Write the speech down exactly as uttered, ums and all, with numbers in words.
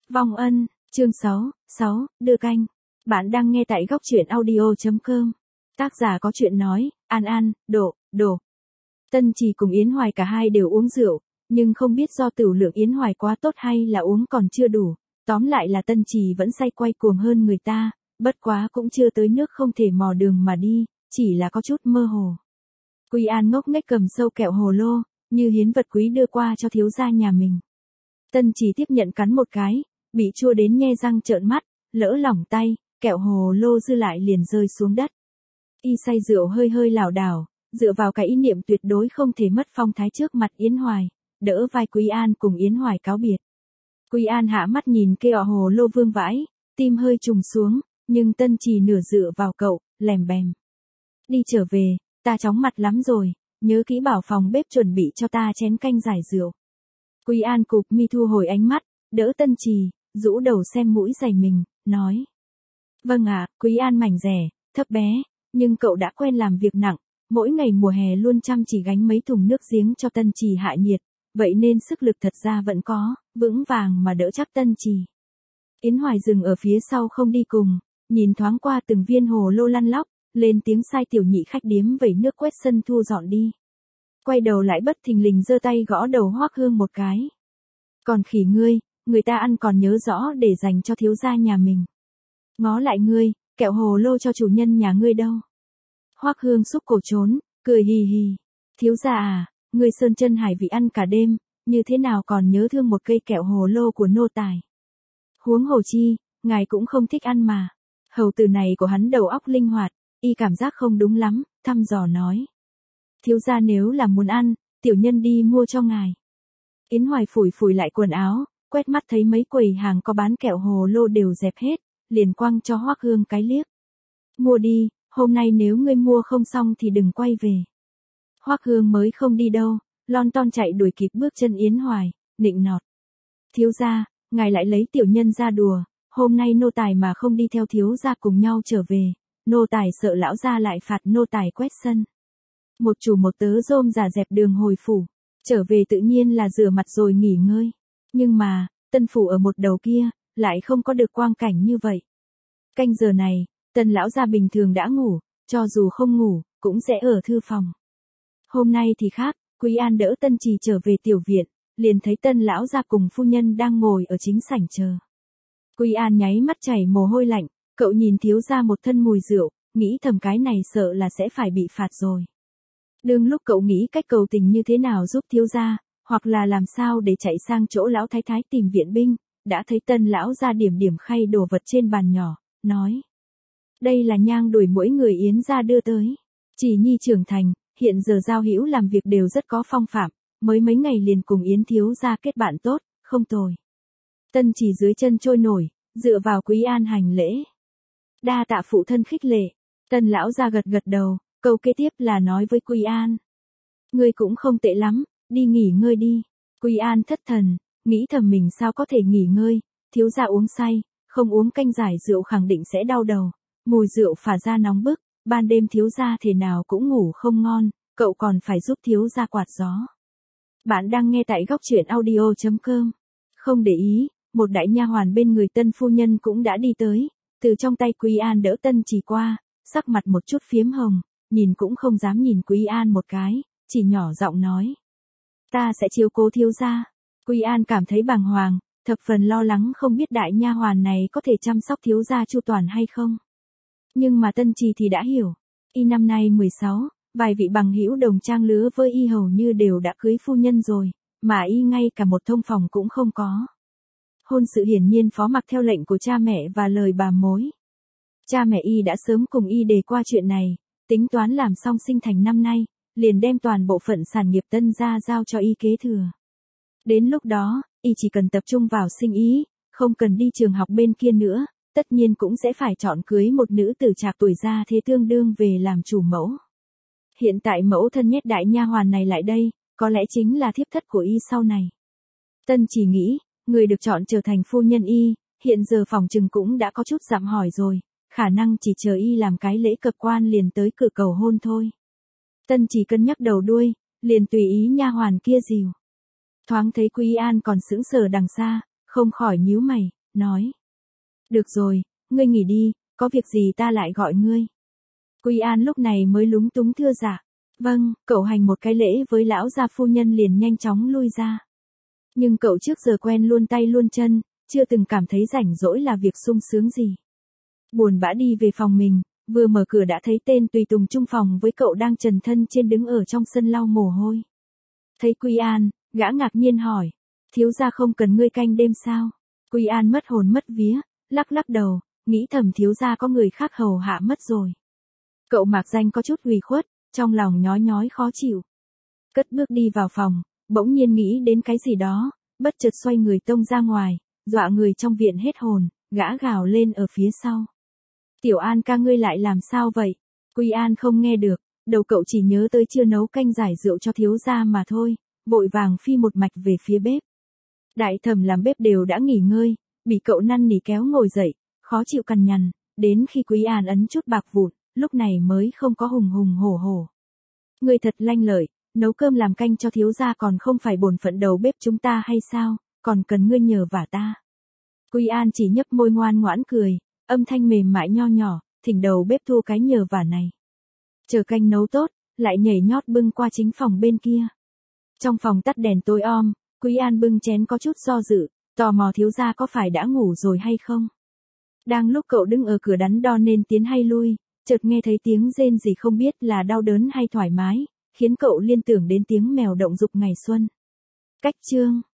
Vong ân, chương sáu, sáu, đưa canh. Bạn đang nghe tại góc truyện audio chấm com. Tác giả có chuyện nói, An An, Độ, Đồ. Tân Trì cùng Yến Hoài cả hai đều uống rượu, nhưng không biết do tửu lượng Yến Hoài quá tốt hay là uống còn chưa đủ. Tóm lại là Tân Trì vẫn say quay cuồng hơn người ta, bất quá cũng chưa tới nước không thể mò đường mà đi, chỉ là có chút mơ hồ. Quý An ngốc nghếch cầm sâu kẹo hồ lô, như hiến vật quý đưa qua cho thiếu gia nhà mình. Tân Trì tiếp nhận cắn một cái, bị chua đến nhe răng trợn mắt, lỡ lỏng tay, kẹo hồ lô dư lại liền rơi xuống đất. Y say rượu hơi hơi lảo đảo, dựa vào cái ý niệm tuyệt đối không thể mất phong thái trước mặt Yến Hoài, đỡ vai Quý An cùng Yến Hoài cáo biệt. Quý An hạ mắt nhìn kẹo hồ lô vương vãi, tim hơi trùng xuống, nhưng Tân Trì nửa dựa vào cậu, lèm bèm. Đi trở về, ta chóng mặt lắm rồi, nhớ kỹ bảo phòng bếp chuẩn bị cho ta chén canh giải rượu. Quý An cụp mi thu hồi ánh mắt, đỡ Tân Trì, rũ đầu xem mũi giày mình, nói. Vâng ạ, Quý An mảnh rẻ, thấp bé, nhưng cậu đã quen làm việc nặng, mỗi ngày mùa hè luôn chăm chỉ gánh mấy thùng nước giếng cho Tân Trì hạ nhiệt, vậy nên sức lực thật ra vẫn có, vững vàng mà đỡ chắc Tân Trì. Yến Hoài dừng ở phía sau không đi cùng, nhìn thoáng qua từng viên hồ lô lăn lóc, lên tiếng sai tiểu nhị khách điếm vẩy nước quét sân thu dọn đi. Quay đầu lại bất thình lình giơ tay gõ đầu Hoắc Hương một cái. Còn khỉ ngươi, người ta ăn còn nhớ rõ để dành cho thiếu gia nhà mình. Ngó lại ngươi, kẹo hồ lô cho chủ nhân nhà ngươi đâu. Hoắc Hương xúc cổ trốn, cười hì hì. Thiếu gia à, ngươi sơn chân hải vị ăn cả đêm, như thế nào còn nhớ thương một cây kẹo hồ lô của nô tài. Huống hồ chi, ngài cũng không thích ăn mà. Hầu tử này của hắn đầu óc linh hoạt, y cảm giác không đúng lắm, thăm dò nói. Thiếu gia nếu là muốn ăn, tiểu nhân đi mua cho ngài. Yến Hoài phủi phủi lại quần áo, quét mắt thấy mấy quầy hàng có bán kẹo hồ lô đều dẹp hết, liền quăng cho Hoắc Hương cái liếc. Mua đi, hôm nay nếu ngươi mua không xong thì đừng quay về. Hoắc Hương mới không đi đâu, lon ton chạy đuổi kịp bước chân Yến Hoài, nịnh nọt. Thiếu gia, ngài lại lấy tiểu nhân ra đùa, hôm nay nô tài mà không đi theo thiếu gia cùng nhau trở về, nô tài sợ lão gia lại phạt nô tài quét sân. Một chủ một tớ rôm rả dẹp đường hồi phủ, trở về tự nhiên là rửa mặt rồi nghỉ ngơi. Nhưng mà, tân phủ ở một đầu kia, lại không có được quang cảnh như vậy. Canh giờ này, tân lão gia bình thường đã ngủ, cho dù không ngủ, cũng sẽ ở thư phòng. Hôm nay thì khác, Quý An đỡ Tân Trì trở về tiểu viện, liền thấy tân lão gia cùng phu nhân đang ngồi ở chính sảnh chờ. Quý An nháy mắt chảy mồ hôi lạnh, cậu nhìn thiếu gia một thân mùi rượu, nghĩ thầm cái này sợ là sẽ phải bị phạt rồi. Đương lúc cậu nghĩ cách cầu tình như thế nào giúp thiếu gia, hoặc là làm sao để chạy sang chỗ lão thái thái tìm viện binh, đã thấy tân lão gia điểm điểm khay đồ vật trên bàn nhỏ, nói. Đây là nhang đuổi mỗi người Yến gia đưa tới. Chỉ nhi trưởng thành, hiện giờ giao hữu làm việc đều rất có phong phạm, mới mấy ngày liền cùng Yến thiếu gia kết bạn tốt, không tồi. Tân Trì dưới chân trôi nổi, dựa vào Quý An hành lễ. Đa tạ phụ thân khích lệ, tân lão gia gật gật đầu, câu kế tiếp là nói với Quý An. Ngươi cũng không tệ lắm, đi nghỉ ngơi đi. Quý An thất thần, nghĩ thầm mình sao có thể nghỉ ngơi, thiếu gia uống say, không uống canh giải rượu khẳng định sẽ đau đầu, mùi rượu phả ra nóng bức, ban đêm thiếu gia thể nào cũng ngủ không ngon, cậu còn phải giúp thiếu gia quạt gió. Bạn đang nghe tại góc truyện audio chấm com. Không để ý, một đại nha hoàn bên người tân phu nhân cũng đã đi tới, từ trong tay Quý An đỡ Tân Trì qua, sắc mặt một chút phiếm hồng, nhìn cũng không dám nhìn Quý An một cái, chỉ nhỏ giọng nói. Ta sẽ chiếu cố thiếu gia. Quý An cảm thấy bàng hoàng, thập phần lo lắng không biết đại nha hoàn này có thể chăm sóc thiếu gia chu toàn hay không. Nhưng mà Tân Trì thì đã hiểu, y năm nay mười sáu, vài vị bằng hữu đồng trang lứa với y hầu như đều đã cưới phu nhân rồi, mà y ngay cả một thông phòng cũng không có. Hôn sự hiển nhiên phó mặc theo lệnh của cha mẹ và lời bà mối. Cha mẹ y đã sớm cùng y đề qua chuyện này, tính toán làm xong sinh thành năm nay, liền đem toàn bộ phận sản nghiệp Tân gia giao cho y kế thừa. Đến lúc đó, y chỉ cần tập trung vào sinh ý, không cần đi trường học bên kia nữa, tất nhiên cũng sẽ phải chọn cưới một nữ tử trạc tuổi gia thế tương đương về làm chủ mẫu. Hiện tại mẫu thân nhét đại nha hoàn này lại đây, có lẽ chính là thiếp thất của y sau này. Tân chỉ nghĩ, người được chọn trở thành phu nhân y, hiện giờ phòng trừng cũng đã có chút dặm hỏi rồi, khả năng chỉ chờ y làm cái lễ cập quan liền tới cửa cầu hôn thôi. Tân chỉ cân nhắc đầu đuôi, liền tùy ý nha hoàn kia dìu. Thoáng thấy Quý An còn sững sờ đằng xa, không khỏi nhíu mày, nói. Được rồi, ngươi nghỉ đi, có việc gì ta lại gọi ngươi. Quý An lúc này mới lúng túng thưa dạ. Vâng, cậu hành một cái lễ với lão gia phu nhân liền nhanh chóng lui ra. Nhưng cậu trước giờ quen luôn tay luôn chân, chưa từng cảm thấy rảnh rỗi là việc sung sướng gì. Buồn bã đi về phòng mình, vừa mở cửa đã thấy tên tùy tùng chung phòng với cậu đang trần thân trên đứng ở trong sân lau mồ hôi. Thấy Quý An, gã ngạc nhiên hỏi, thiếu gia không cần ngươi canh đêm sao? Quý An mất hồn mất vía, lắc lắc đầu, nghĩ thầm thiếu gia có người khác hầu hạ mất rồi. Cậu mạc danh có chút ủy khuất, trong lòng nhói nhói khó chịu. Cất bước đi vào phòng, bỗng nhiên nghĩ đến cái gì đó, bất chợt xoay người tông ra ngoài, dọa người trong viện hết hồn, gã gào lên ở phía sau. Tiểu An ca ngươi lại làm sao vậy? Quý An không nghe được, đầu cậu chỉ nhớ tới chưa nấu canh giải rượu cho thiếu gia mà thôi, vội vàng phi một mạch về phía bếp. Đại thẩm làm bếp đều đã nghỉ ngơi, bị cậu năn nỉ kéo ngồi dậy, khó chịu cằn nhằn, đến khi Quý An ấn chút bạc vụn, lúc này mới không có hùng hùng hổ hổ. Ngươi thật lanh lợi, nấu cơm làm canh cho thiếu gia còn không phải bổn phận đầu bếp chúng ta hay sao, còn cần ngươi nhờ vả ta. Quý An chỉ nhấp môi ngoan ngoãn cười, âm thanh mềm mại nho nhỏ, thỉnh đầu bếp thu cái nhờ vả này. Chờ canh nấu tốt, lại nhảy nhót bưng qua chính phòng bên kia. Trong phòng tắt đèn tối om, Quý An bưng chén có chút do dự, tò mò thiếu gia có phải đã ngủ rồi hay không. Đang lúc cậu đứng ở cửa đắn đo nên tiến hay lui, chợt nghe thấy tiếng rên gì không biết là đau đớn hay thoải mái, khiến cậu liên tưởng đến tiếng mèo động dục ngày xuân. Cách chương